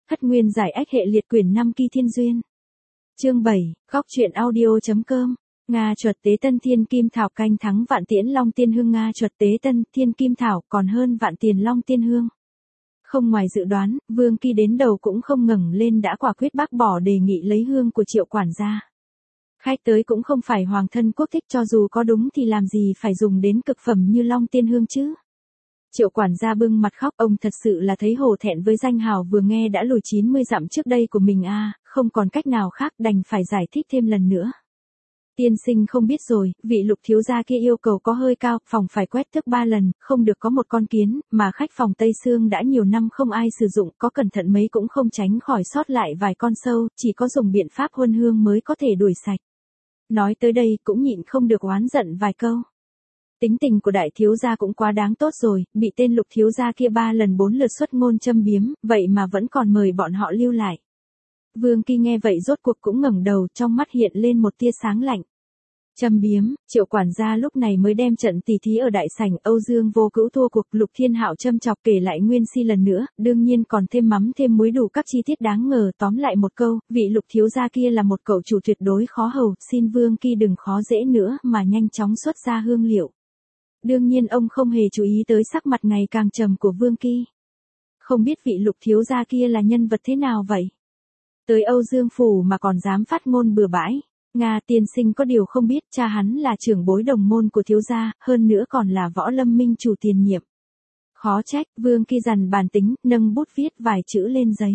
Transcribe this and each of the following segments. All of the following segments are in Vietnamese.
Hất Nguyên giải ách hệ liệt quyển 5 Kỳ Thiên Duyên. Chương 7, góc truyện audio.com. Nga chuột tế tân thiên kim thảo canh thắng vạn tiễn long tiên hương. Nga chuột tế tân thiên kim thảo còn hơn vạn tiền long tiên hương. Không ngoài dự đoán, Vương Kỳ đến đầu cũng không ngẩng lên đã quả quyết bác bỏ đề nghị lấy hương của Triệu quản gia. Khách tới cũng không phải hoàng thân quốc thích, cho dù có đúng thì làm gì phải dùng đến cực phẩm như long tiên hương chứ. Triệu quản gia bưng mặt khóc, ông thật sự là thấy hổ thẹn với danh hào vừa nghe đã lùi 90 dặm trước đây của mình không còn cách nào khác đành phải giải thích thêm lần nữa. Tiên sinh không biết rồi, vị Lục thiếu gia kia yêu cầu có hơi cao, phòng phải quét tước 3 lần, không được có một con kiến, mà khách phòng Tây Sương đã nhiều năm không ai sử dụng, có cẩn thận mấy cũng không tránh khỏi sót lại vài con sâu, chỉ có dùng biện pháp huân hương mới có thể đuổi sạch. Nói tới đây cũng nhịn không được oán giận vài câu. Tính tình của đại thiếu gia cũng quá đáng tốt rồi, bị tên Lục thiếu gia kia 3 lần 4 lượt xuất ngôn châm biếm, vậy mà vẫn còn mời bọn họ lưu lại. Vương Kỳ nghe vậy rốt cuộc cũng ngẩng đầu, trong mắt hiện lên một tia sáng lạnh. Châm biếm, Triệu quản gia lúc này mới đem trận tỉ thí ở đại sảnh Âu Dương Vô Cữu thua cuộc. Lục Thiên Hạo châm chọc kể lại nguyên si lần nữa, đương nhiên còn thêm mắm thêm muối đủ các chi tiết đáng ngờ. Tóm lại một câu, vị Lục thiếu gia kia là một cậu chủ tuyệt đối khó hầu, xin Vương Kỳ đừng khó dễ nữa mà nhanh chóng xuất ra hương liệu. Đương nhiên ông không hề chú ý tới sắc mặt ngày càng trầm của Vương Kỳ. Không biết vị Lục thiếu gia kia là nhân vật thế nào vậy? Tới Âu Dương phủ mà còn dám phát ngôn bừa bãi. Nga tiên sinh có điều không biết, cha hắn là trưởng bối đồng môn của thiếu gia, hơn nữa còn là Võ Lâm Minh chủ tiền nhiệm. Khó trách. Vương Kỳ dằn bàn tính, nâng bút viết vài chữ lên giấy.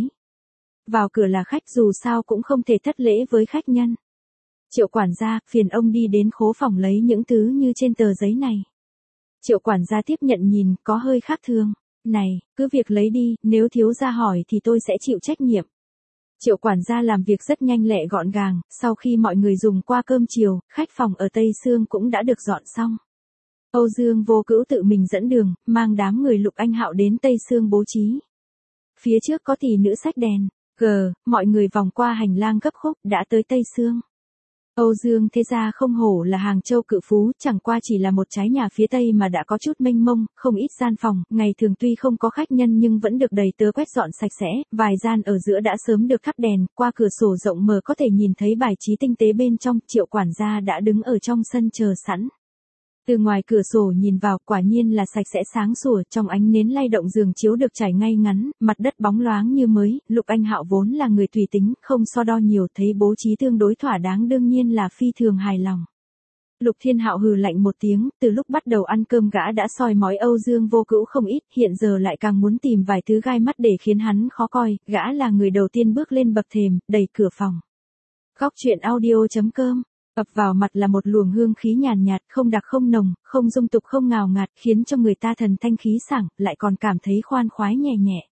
Vào cửa là khách, dù sao cũng không thể thất lễ với khách nhân. Triệu quản gia, phiền ông đi đến khố phòng lấy những thứ như trên tờ giấy này. Triệu quản gia tiếp nhận nhìn, có hơi khác thường. Này, cứ việc lấy đi, nếu thiếu gia hỏi thì tôi sẽ chịu trách nhiệm. Triệu quản gia làm việc rất nhanh lẹ gọn gàng, sau khi mọi người dùng qua cơm chiều, khách phòng ở Tây Sương cũng đã được dọn xong. Âu Dương Vô Cữu tự mình dẫn đường, mang đám người Lục Anh Hạo đến Tây Sương bố trí. Phía trước có tỷ nữ xách đèn, mọi người vòng qua hành lang gấp khúc đã tới Tây Sương. Âu Dương thế gia không hổ là Hàng Châu cự phú, chẳng qua chỉ là một trái nhà phía tây mà đã có chút mênh mông, không ít gian phòng, ngày thường tuy không có khách nhân nhưng vẫn được đầy tớ quét dọn sạch sẽ, vài gian ở giữa đã sớm được thắp đèn, qua cửa sổ rộng mở có thể nhìn thấy bài trí tinh tế bên trong. Triệu quản gia đã đứng ở trong sân chờ sẵn. Từ ngoài cửa sổ nhìn vào, quả nhiên là sạch sẽ sáng sủa, trong ánh nến lay động giường chiếu được trải ngay ngắn, mặt đất bóng loáng như mới. Lục Anh Hạo vốn là người tùy tính, không so đo nhiều, thấy bố trí tương đối thỏa đáng đương nhiên là phi thường hài lòng. Lục Thiên Hạo hừ lạnh một tiếng, từ lúc bắt đầu ăn cơm gã đã soi mói Âu Dương Vô Cữu không ít, hiện giờ lại càng muốn tìm vài thứ gai mắt để khiến hắn khó coi. Gã là người đầu tiên bước lên bậc thềm, đẩy cửa phòng. Góc truyện audio.com. Ập vào mặt là một luồng hương khí nhàn nhạt, không đặc không nồng, không dung tục không ngào ngạt, khiến cho người ta thần thanh khí sảng, lại còn cảm thấy khoan khoái nhẹ nhẹ.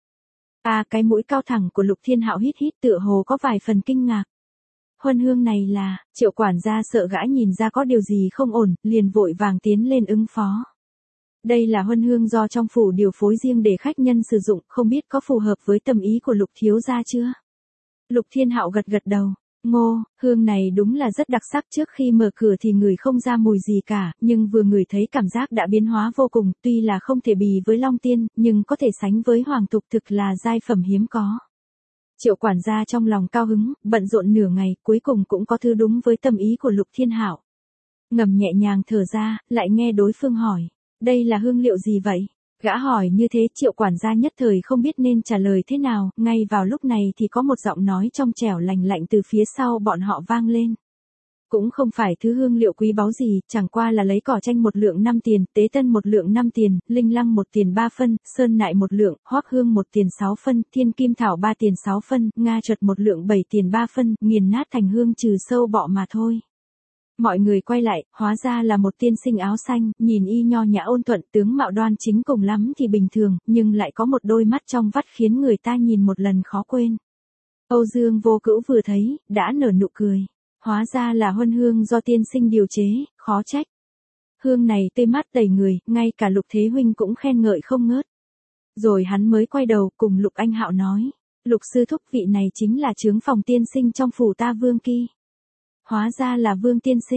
Cái mũi cao thẳng của Lục Thiên Hạo hít hít, tựa hồ có vài phần kinh ngạc. Huân hương này là, Triệu quản gia sợ gã nhìn ra có điều gì không ổn, liền vội vàng tiến lên ứng phó. Đây là huân hương do trong phủ điều phối riêng để khách nhân sử dụng, không biết có phù hợp với tâm ý của Lục thiếu gia chưa? Lục Thiên Hạo gật gật đầu. Hương này đúng là rất đặc sắc, trước khi mở cửa thì ngửi không ra mùi gì cả, nhưng vừa ngửi thấy cảm giác đã biến hóa vô cùng, tuy là không thể bì với Long Tiên, nhưng có thể sánh với Hoàng Tục, thực là giai phẩm hiếm có. Triệu quản gia trong lòng cao hứng, bận rộn nửa ngày, cuối cùng cũng có thứ đúng với tâm ý của Lục Thiên Hạo. Ngầm nhẹ nhàng thở ra, lại nghe đối phương hỏi, đây là hương liệu gì vậy? Gã hỏi như thế, Triệu quản gia nhất thời không biết nên trả lời thế nào, ngay vào lúc này thì có một giọng nói trong trẻo lành lạnh từ phía sau bọn họ vang lên. Cũng không phải thứ hương liệu quý báu gì, chẳng qua là lấy cỏ chanh 1 lượng 5 tiền, tế tân 1 lượng 5 tiền, linh lăng 1 tiền 3 phân, sơn nại 1 lượng, hoắc hương 1 tiền 6 phân, thiên kim thảo 3 tiền 6 phân, nga chuột 1 lượng 7 tiền 3 phân, nghiền nát thành hương trừ sâu bọ mà thôi. Mọi người quay lại, hóa ra là một tiên sinh áo xanh, nhìn y nho nhã ôn thuận, tướng mạo đoan chính, cùng lắm thì bình thường, nhưng lại có một đôi mắt trong vắt khiến người ta nhìn một lần khó quên. Âu Dương Vô Cữu vừa thấy, đã nở nụ cười. Hóa ra là huân hương do tiên sinh điều chế, khó trách. Hương này tươi mát đầy người, ngay cả Lục Thế huynh cũng khen ngợi không ngớt. Rồi hắn mới quay đầu cùng Lục Anh Hạo nói, Lục sư thúc, vị này chính là chướng phòng tiên sinh trong phủ ta Vương Kỳ. Hóa ra là Vương tiên sinh.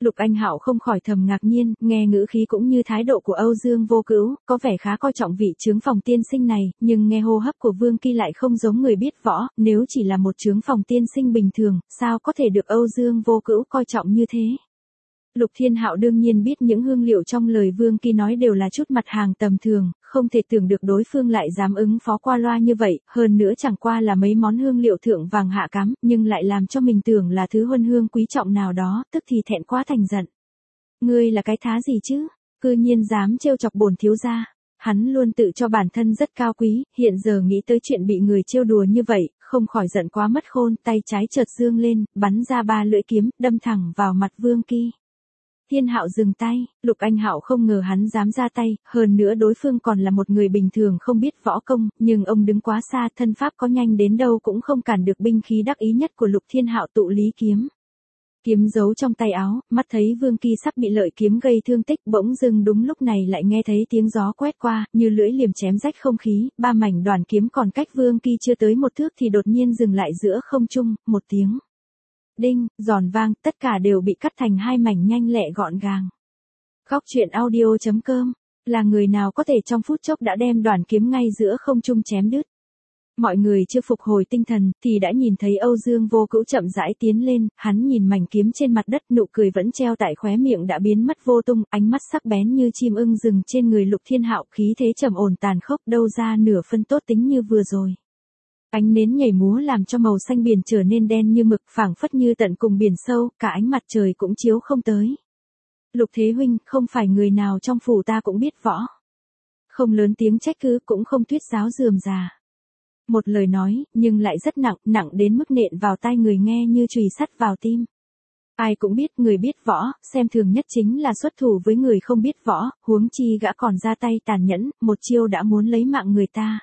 Lục Anh Hạo không khỏi thầm ngạc nhiên, nghe ngữ khí cũng như thái độ của Âu Dương Vô Cữu, có vẻ khá coi trọng vị chướng phòng tiên sinh này, nhưng nghe hô hấp của Vương Kỳ lại không giống người biết võ, nếu chỉ là một chướng phòng tiên sinh bình thường, sao có thể được Âu Dương Vô Cữu coi trọng như thế. Lục Thiên Hạo đương nhiên biết những hương liệu trong lời Vương Kỳ nói đều là chút mặt hàng tầm thường, không thể tưởng được đối phương lại dám ứng phó qua loa như vậy, hơn nữa chẳng qua là mấy món hương liệu thượng vàng hạ cám, nhưng lại làm cho mình tưởng là thứ huân hương quý trọng nào đó, tức thì thẹn quá thành giận. Ngươi là cái thá gì chứ, cư nhiên dám trêu chọc bổn thiếu gia. Hắn luôn tự cho bản thân rất cao quý, hiện giờ nghĩ tới chuyện bị người trêu đùa như vậy, không khỏi giận quá mất khôn, tay trái chợt dương lên, bắn ra 3 lưỡi kiếm, đâm thẳng vào mặt Vương Kỳ. Thiên Hạo dừng tay, Lục Anh Hạo không ngờ hắn dám ra tay, hơn nữa đối phương còn là một người bình thường không biết võ công, nhưng ông đứng quá xa, thân pháp có nhanh đến đâu cũng không cản được binh khí đắc ý nhất của Lục Thiên Hạo tụ lý kiếm. Kiếm giấu trong tay áo, mắt thấy Vương Kỳ sắp bị lợi kiếm gây thương tích, bỗng dưng đúng lúc này lại nghe thấy tiếng gió quét qua, như lưỡi liềm chém rách không khí, 3 mảnh đoàn kiếm còn cách Vương Kỳ chưa tới 1 thước thì đột nhiên dừng lại giữa không trung, một tiếng đinh, giòn vang, tất cả đều bị cắt thành 2 mảnh nhanh lẹ gọn gàng. Góc truyện audio.com, là người nào có thể trong phút chốc đã đem đoàn kiếm ngay giữa không trung chém đứt. Mọi người chưa phục hồi tinh thần thì đã nhìn thấy Âu Dương Vô Cữu chậm rãi tiến lên, hắn nhìn mảnh kiếm trên mặt đất, nụ cười vẫn treo tại khóe miệng đã biến mất vô tung, ánh mắt sắc bén như chim ưng rừng trên người Lục Thiên Hạo, khí thế trầm ổn tàn khốc, đâu ra nửa phân tốt tính như vừa rồi. Ánh nến nhảy múa làm cho màu xanh biển trở nên đen như mực, phảng phất như tận cùng biển sâu, cả ánh mặt trời cũng chiếu không tới. Lục Thế huynh, không phải người nào trong phủ ta cũng biết võ. Không lớn tiếng trách cứ, cũng không thuyết giáo rườm rà. Một lời nói, nhưng lại rất nặng, nặng đến mức nện vào tai người nghe như chùy sắt vào tim. Ai cũng biết người biết võ, xem thường nhất chính là xuất thủ với người không biết võ, huống chi gã còn ra tay tàn nhẫn, một chiêu đã muốn lấy mạng người ta.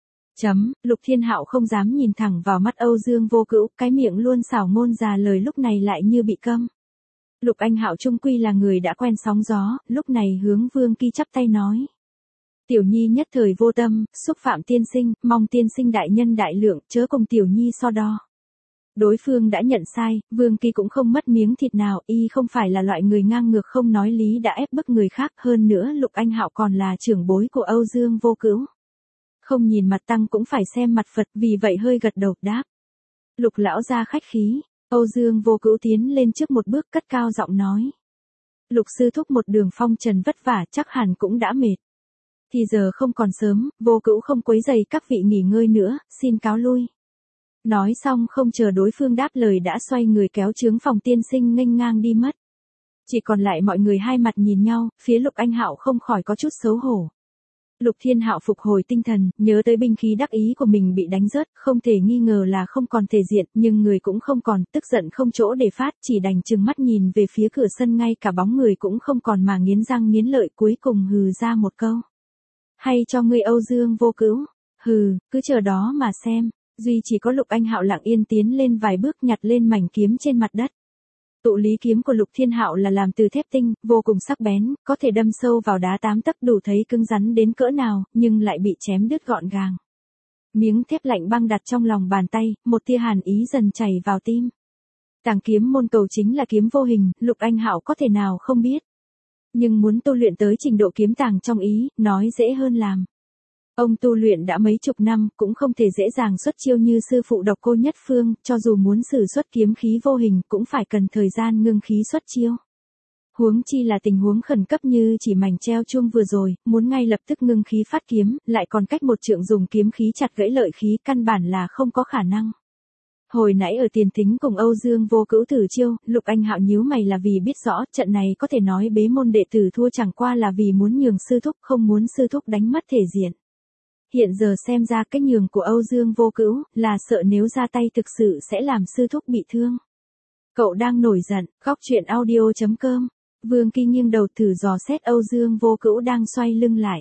Lục Thiên Hạo không dám nhìn thẳng vào mắt Âu Dương Vô Cữu, cái miệng luôn xảo ngôn già lời lúc này lại như bị câm. Lục Anh Hạo trung quy là người đã quen sóng gió, lúc này hướng Vương Kỳ chắp tay nói. Tiểu nhi nhất thời vô tâm, xúc phạm tiên sinh, mong tiên sinh đại nhân đại lượng, chớ cùng tiểu nhi so đo. Đối phương đã nhận sai, Vương Kỳ cũng không mất miếng thịt nào, y không phải là loại người ngang ngược không nói lý đã ép bức người khác, hơn nữa Lục Anh Hạo còn là trưởng bối của Âu Dương Vô Cữu. Không nhìn mặt tăng cũng phải xem mặt Phật, vì vậy hơi gật đầu đáp. Lục lão gia khách khí, Âu Dương Vô Cữu tiến lên trước một bước cất cao giọng nói. Lục sư thúc một đường phong trần vất vả chắc hẳn cũng đã mệt. Thì giờ không còn sớm, Vô Cữu không quấy rầy các vị nghỉ ngơi nữa, xin cáo lui. Nói xong không chờ đối phương đáp lời đã xoay người kéo chướng phòng tiên sinh nghênh ngang đi mất. Chỉ còn lại mọi người hai mặt nhìn nhau, phía Lục Anh Hạo không khỏi có chút xấu hổ. Lục Thiên Hạo phục hồi tinh thần, nhớ tới binh khí đắc ý của mình bị đánh rớt, không thể nghi ngờ là không còn thể diện, nhưng người cũng không còn, tức giận không chỗ để phát, chỉ đành trừng mắt nhìn về phía cửa sân, ngay cả bóng người cũng không còn mà nghiến răng nghiến lợi, cuối cùng hừ ra một câu. Hay cho ngươi Âu Dương Vô Cữu, hừ, cứ chờ đó mà xem. Duy chỉ có Lục Anh Hạo lặng yên tiến lên vài bước, nhặt lên mảnh kiếm trên mặt đất. Tụ lý kiếm của Lục Thiên Hạo là làm từ thép tinh, vô cùng sắc bén, có thể đâm sâu vào đá 8 tấc, đủ thấy cứng rắn đến cỡ nào, nhưng lại bị chém đứt gọn gàng. Miếng thép lạnh băng đặt trong lòng bàn tay, một tia hàn ý dần chảy vào tim. Tàng kiếm môn cầu chính là kiếm vô hình, Lục Anh Hạo có thể nào không biết. Nhưng muốn tu luyện tới trình độ kiếm tàng trong ý, nói dễ hơn làm. Ông tu luyện đã mấy chục năm, cũng không thể dễ dàng xuất chiêu như sư phụ Độc Cô Nhất Phương, cho dù muốn sử xuất kiếm khí vô hình cũng phải cần thời gian ngưng khí xuất chiêu. Huống chi là tình huống khẩn cấp như chỉ mảnh treo chuông vừa rồi, muốn ngay lập tức ngưng khí phát kiếm, lại còn cách một trượng dùng kiếm khí chặt gãy lợi khí, căn bản là không có khả năng. Hồi nãy ở tiền thính cùng Âu Dương Vô Cữu thử chiêu, Lục Anh Hạo nhíu mày là vì biết rõ trận này có thể nói bế môn đệ tử thua chẳng qua là vì muốn nhường sư thúc, không muốn sư thúc đánh mất thể diện. Hiện giờ xem ra cái nhường của Âu Dương Vô Cữu là sợ nếu ra tay thực sự sẽ làm sư thúc bị thương. Cậu đang nổi giận, góc truyện audio.com. Vương Kỳ nghiêng đầu thử dò xét Âu Dương Vô Cữu đang xoay lưng lại.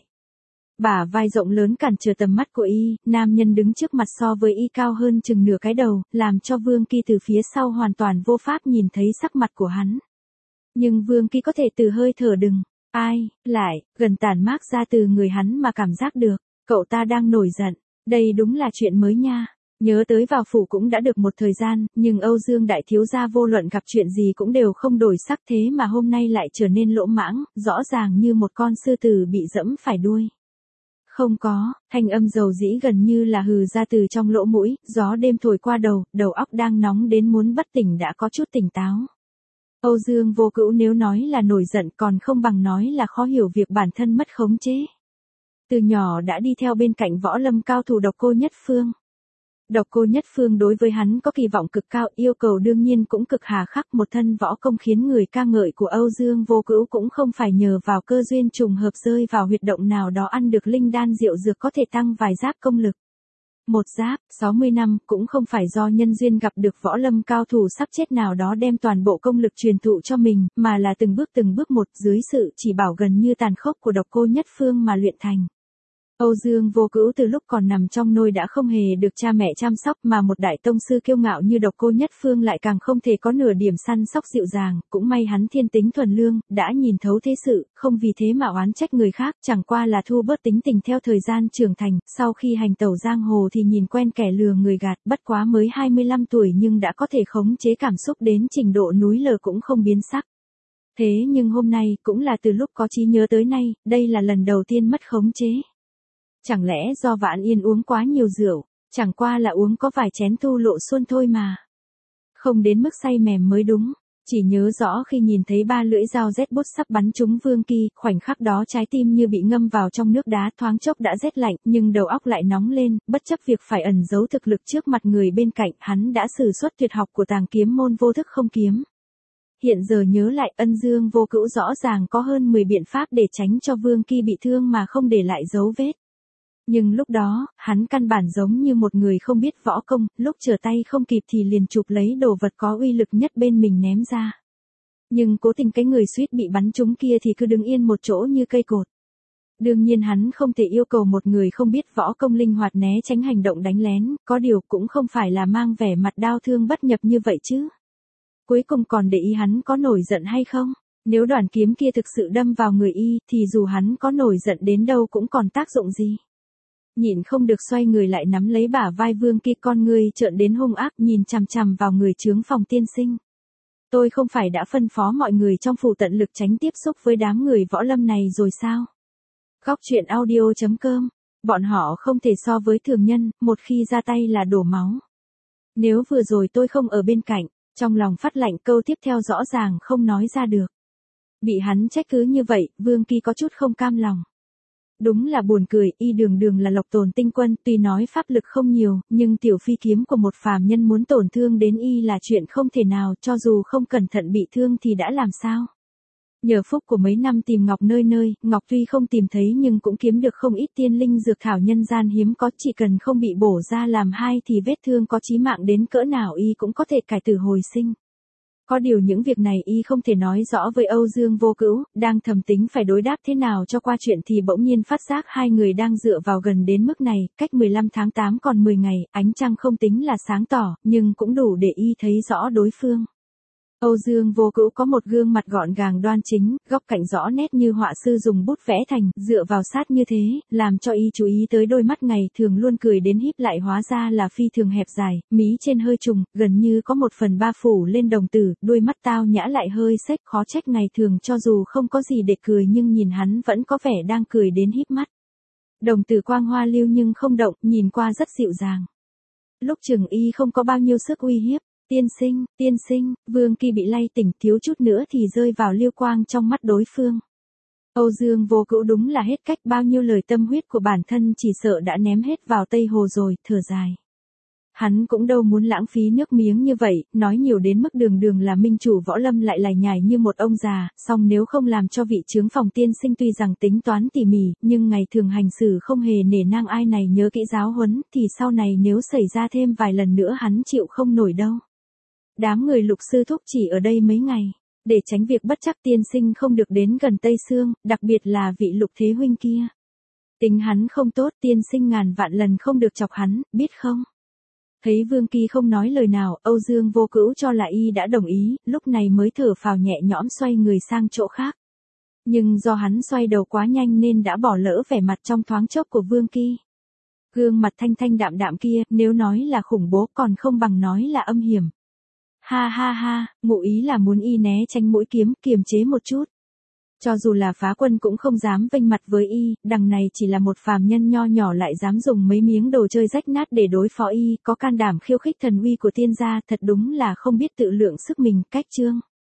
Bả vai rộng lớn cản trở tầm mắt của y, nam nhân đứng trước mặt so với y cao hơn chừng nửa cái đầu, làm cho Vương Kỳ từ phía sau hoàn toàn vô pháp nhìn thấy sắc mặt của hắn. Nhưng Vương Kỳ có thể từ hơi thở đừng, ai, lại, gần tản mát ra từ người hắn mà cảm giác được. Cậu ta đang nổi giận, đây đúng là chuyện mới nha. Nhớ tới vào phủ cũng đã được một thời gian, nhưng Âu Dương đại thiếu gia vô luận gặp chuyện gì cũng đều không đổi sắc, thế mà hôm nay lại trở nên lỗ mãng, rõ ràng như một con sư tử bị dẫm phải đuôi. Không có, thanh âm dầu dĩ gần như là hừ ra từ trong lỗ mũi, gió đêm thổi qua đầu óc đang nóng đến muốn bất tỉnh đã có chút tỉnh táo. Âu Dương Vô Cữu nếu nói là nổi giận còn không bằng nói là khó hiểu việc bản thân mất khống chế. Từ nhỏ đã đi theo bên cạnh võ lâm cao thủ Độc Cô Nhất Phương. Độc Cô Nhất Phương đối với hắn có kỳ vọng cực cao, yêu cầu đương nhiên cũng cực hà khắc, một thân võ công khiến người ca ngợi của Âu Dương Vô Cữu cũng không phải nhờ vào cơ duyên trùng hợp rơi vào huyệt động nào đó ăn được linh đan diệu dược có thể tăng vài giáp công lực. Một giáp, 60 năm, cũng không phải do nhân duyên gặp được võ lâm cao thủ sắp chết nào đó đem toàn bộ công lực truyền thụ cho mình, mà là từng bước một dưới sự chỉ bảo gần như tàn khốc của Độc Cô Nhất Phương mà luyện thành. Âu Dương Vô Cữu từ lúc còn nằm trong nôi đã không hề được cha mẹ chăm sóc, mà một đại tông sư kiêu ngạo như Độc Cô Nhất Phương lại càng không thể có nửa điểm săn sóc dịu dàng, cũng may hắn thiên tính thuần lương, đã nhìn thấu thế sự, không vì thế mà oán trách người khác, chẳng qua là thu bớt tính tình theo thời gian trưởng thành, sau khi hành tẩu giang hồ thì nhìn quen kẻ lừa người gạt, bất quá mới 25 tuổi nhưng đã có thể khống chế cảm xúc đến trình độ núi lở cũng không biến sắc. Thế nhưng hôm nay, cũng là từ lúc có trí nhớ tới nay, đây là lần đầu tiên mất khống chế. Chẳng lẽ do Vạn Yên uống quá nhiều rượu, chẳng qua là uống có vài chén Thu Lộ Xuân thôi mà. Không đến mức say mềm mới đúng, chỉ nhớ rõ khi nhìn thấy ba lưỡi dao rét bút sắp bắn trúng Vương Kỳ, khoảnh khắc đó trái tim như bị ngâm vào trong nước đá, thoáng chốc đã rét lạnh, nhưng đầu óc lại nóng lên, bất chấp việc phải ẩn giấu thực lực trước mặt người bên cạnh, hắn đã sử xuất tuyệt học của Tàng Kiếm môn Vô Thức Không Kiếm. Hiện giờ nhớ lại, Ân Dương Vô Cữu rõ ràng có hơn 10 biện pháp để tránh cho Vương Kỳ bị thương mà không để lại dấu vết. Nhưng lúc đó, hắn căn bản giống như một người không biết võ công, lúc trở tay không kịp thì liền chụp lấy đồ vật có uy lực nhất bên mình ném ra. Nhưng cố tình cái người suýt bị bắn trúng kia thì cứ đứng yên một chỗ như cây cột. Đương nhiên hắn không thể yêu cầu một người không biết võ công linh hoạt né tránh hành động đánh lén, có điều cũng không phải là mang vẻ mặt đau thương bất nhập như vậy chứ. Cuối cùng còn để ý hắn có nổi giận hay không? Nếu đoàn kiếm kia thực sự đâm vào người y, thì dù hắn có nổi giận đến đâu cũng còn tác dụng gì. Nhịn không được xoay người lại nắm lấy bả vai Vương Kỳ, con ngươi trợn đến hung ác nhìn chằm chằm vào người trướng phòng tiên sinh. Tôi không phải đã phân phó mọi người trong phủ tận lực tránh tiếp xúc với đám người võ lâm này rồi sao? Góc truyện audio.com, bọn họ không thể so với thường nhân, một khi ra tay là đổ máu. Nếu vừa rồi tôi không ở bên cạnh, trong lòng phát lạnh câu tiếp theo rõ ràng không nói ra được. Bị hắn trách cứ như vậy, Vương Kỳ có chút không cam lòng. Đúng là buồn cười, y đường đường là Lộc Tồn tinh quân, tuy nói pháp lực không nhiều, nhưng tiểu phi kiếm của một phàm nhân muốn tổn thương đến y là chuyện không thể nào, cho dù không cẩn thận bị thương thì đã làm sao. Nhờ phúc của mấy năm tìm ngọc nơi nơi, ngọc tuy không tìm thấy nhưng cũng kiếm được không ít tiên linh dược thảo nhân gian hiếm có, chỉ cần không bị bổ ra làm hai thì vết thương có chí mạng đến cỡ nào y cũng có thể cải tử hồi sinh. Có điều những việc này y không thể nói rõ với Âu Dương Vô Cữu, đang thầm tính phải đối đáp thế nào cho qua chuyện thì bỗng nhiên phát giác hai người đang dựa vào gần đến mức này, cách 15 tháng 8 còn 10 ngày, ánh trăng không tính là sáng tỏ, nhưng cũng đủ để y thấy rõ đối phương. Âu Dương Vô Cữu có một gương mặt gọn gàng đoan chính, góc cạnh rõ nét như họa sư dùng bút vẽ thành, dựa vào sát như thế, làm cho y chú ý tới đôi mắt ngày thường luôn cười đến híp lại hóa ra là phi thường hẹp dài, mí trên hơi trùng, gần như có 1/3 phủ lên đồng tử, đôi mắt tao nhã lại hơi xếch, khó trách ngày thường cho dù không có gì để cười nhưng nhìn hắn vẫn có vẻ đang cười đến híp mắt. Đồng tử quang hoa lưu nhưng không động, nhìn qua rất dịu dàng. Lúc chừng y không có bao nhiêu sức uy hiếp. Tiên sinh, Vương Kỳ bị lay tỉnh, thiếu chút nữa thì rơi vào liêu quang trong mắt đối phương. Âu Dương Vô Cữu đúng là hết cách, bao nhiêu lời tâm huyết của bản thân chỉ sợ đã ném hết vào Tây Hồ rồi, thở dài. Hắn cũng đâu muốn lãng phí nước miếng như vậy, nói nhiều đến mức đường đường là minh chủ võ lâm lại lải nhải như một ông già, song nếu không làm cho vị trướng phòng tiên sinh tuy rằng tính toán tỉ mỉ, nhưng ngày thường hành xử không hề nể nang ai này nhớ kỹ giáo huấn, thì sau này nếu xảy ra thêm vài lần nữa hắn chịu không nổi đâu. Đám người Lục sư thúc chỉ ở đây mấy ngày, để tránh việc bất trắc tiên sinh không được đến gần Tây Sương, đặc biệt là vị Lục thế huynh kia. Tính hắn không tốt, tiên sinh ngàn vạn lần không được chọc hắn, biết không? Thấy Vương Kỳ không nói lời nào, Âu Dương Vô Cữu cho là y đã đồng ý, lúc này mới thở phào nhẹ nhõm xoay người sang chỗ khác. Nhưng do hắn xoay đầu quá nhanh nên đã bỏ lỡ vẻ mặt trong thoáng chốc của Vương Kỳ. Gương mặt thanh thanh đạm đạm kia, nếu nói là khủng bố còn không bằng nói là âm hiểm. Ha ha ha, ngụ ý là muốn y né tránh mũi kiếm, kiềm chế một chút. Cho dù là phá quân cũng không dám vênh mặt với y, đằng này chỉ là một phàm nhân nho nhỏ lại dám dùng mấy miếng đồ chơi rách nát để đối phó y, có can đảm khiêu khích thần uy của tiên gia, thật đúng là không biết tự lượng sức mình, cách chương.